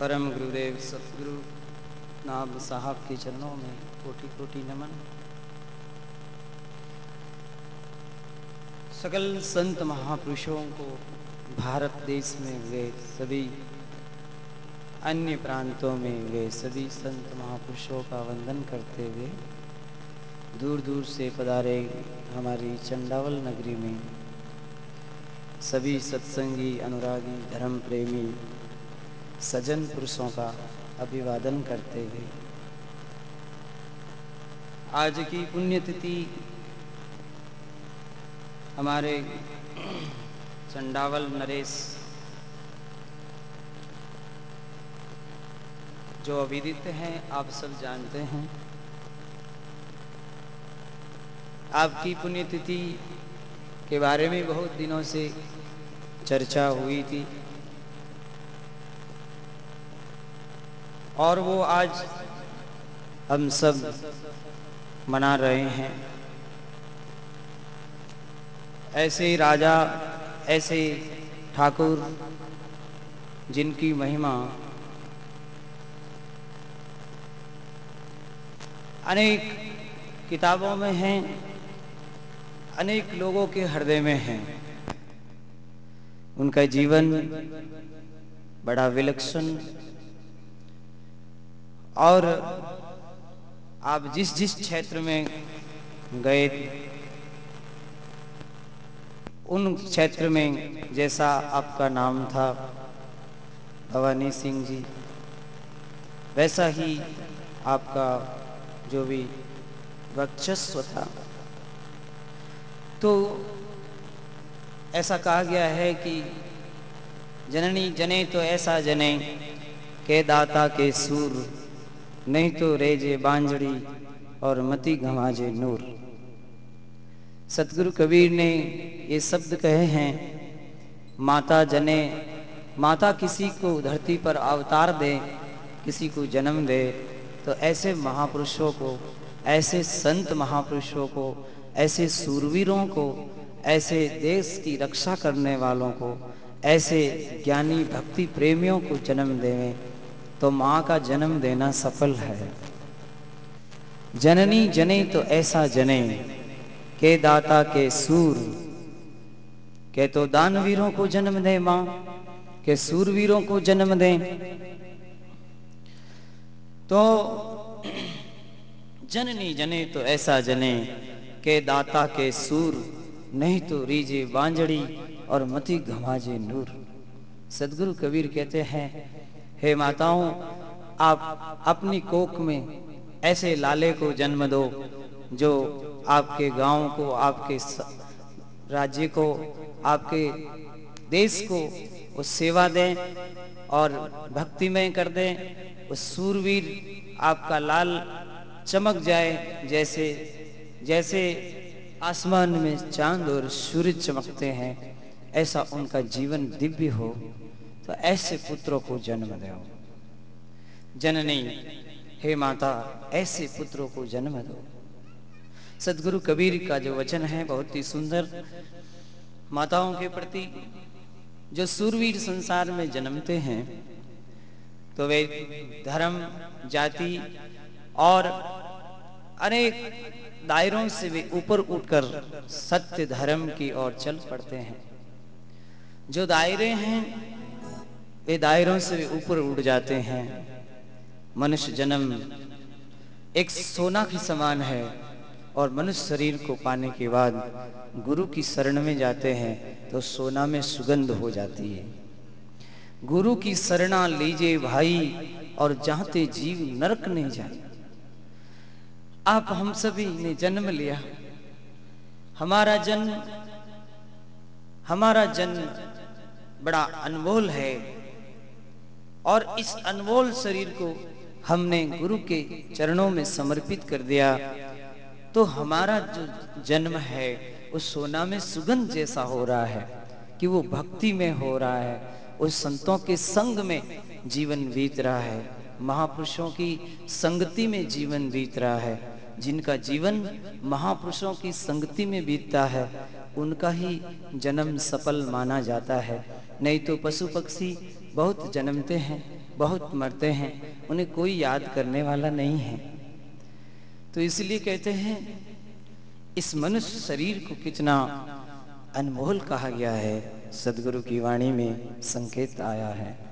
परम गुरुदेव सतगुरु नाम साहब के चरणों में कोटि कोटि नमन। सकल संत महापुरुषों को, भारत देश में हुए सभी, अन्य प्रांतों में हुए सभी संत महापुरुषों का वंदन करते हुए दूर दूर से पधारे हमारी चंडावल नगरी में सभी सत्संगी, अनुरागी, धर्म प्रेमी सज्जन पुरुषों का अभिवादन करते हुए आज की पुण्यतिथि हमारे चंडावल नरेश जो अविदित हैं, आप सब जानते हैं। आपकी पुण्यतिथि के बारे में बहुत दिनों से चर्चा हुई थी और वो आज हम सब मना रहे हैं। ऐसे राजा, ऐसे ठाकुर जिनकी महिमा अनेक किताबों में है, अनेक लोगों के हृदय में है। उनका जीवन बड़ा विलक्षण और आप जिस जिस क्षेत्र में गए उन क्षेत्र में जैसा आपका नाम था भवानी सिंह जी, वैसा ही आपका जो भी वर्चस्व था। तो ऐसा कहा गया है कि जननी जने तो ऐसा जने के दाता के सूर, नहीं तो रेजे बांझड़ी और मति घमाजे नूर। सतगुरु कबीर ने ये शब्द कहे हैं, माता जने, माता किसी को धरती पर अवतार दे, किसी को जन्म दे, तो ऐसे महापुरुषों को, ऐसे संत महापुरुषों को, ऐसे सूरवीरों को, ऐसे देश की रक्षा करने वालों को, ऐसे ज्ञानी भक्ति प्रेमियों को जन्म देवे तो माँ का जन्म देना सफल है। जननी जने तो ऐसा जने के दाता के सूर, के तो दानवीरों को जन्म दे माँ, के सूरवीरों को जन्म दे। तो जननी जने तो ऐसा जने के दाता के सूर, नहीं तो रीजे बांझड़ी और मति घमाजे नूर। सदगुरु कबीर कहते हैं, हे माताओं, आप अपनी कोख में ऐसे लाले को जन्म दो जो आपके गांव को, आपके राज्य को, आपके देश को वो सेवा दें और भक्तिमय कर दें। उस सूरवीर आपका लाल चमक जाए, जैसे जैसे आसमान में चांद और सूरज चमकते हैं, ऐसा उनका जीवन दिव्य हो। तो ऐसे पुत्रों को जन्म दो जननी, हे माता, ऐसे पुत्रों को जन्म दो। सदगुरु कबीर का जो वचन है बहुत ही सुंदर। माताओं के प्रति जो सूरवीर संसार में जन्मते हैं तो वे धर्म, जाति और अनेक दायरों से वे ऊपर उठकर सत्य धर्म की ओर चल पड़ते हैं। जो दायरे हैं वे दायरों से वे ऊपर उठ जाते हैं। मनुष्य जन्म एक सोना के समान है और मनुष्य शरीर को पाने के बाद गुरु की शरण में जाते हैं तो सोना में सुगंध हो जाती है। गुरु की शरणा लीजिए भाई और जाते जीव नरक नहीं जाए। आप हम सभी ने जन्म लिया। हमारा जन्म बड़ा अनमोल है और इस अनमोल शरीर को हमने गुरु के चरणों में समर्पित कर दिया तो हमारा जो जन्म है उस सोना में सुगंध जैसा हो रहा है कि वो भक्ति में हो रहा है, उस संतों के संग में जीवन बीत रहा है, महापुरुषों की संगति में जीवन बीत रहा है। जिनका जीवन महापुरुषों की संगति में बीतता है उनका ही जन्म सफल माना जाता है। नहीं तो पशु पक्षी बहुत जन्मते हैं, बहुत मरते हैं, उन्हें कोई याद करने वाला नहीं है। तो इसलिए कहते हैं इस मनुष्य शरीर को कितना अनमोल कहा गया है। सदगुरु की वाणी में संकेत आया है।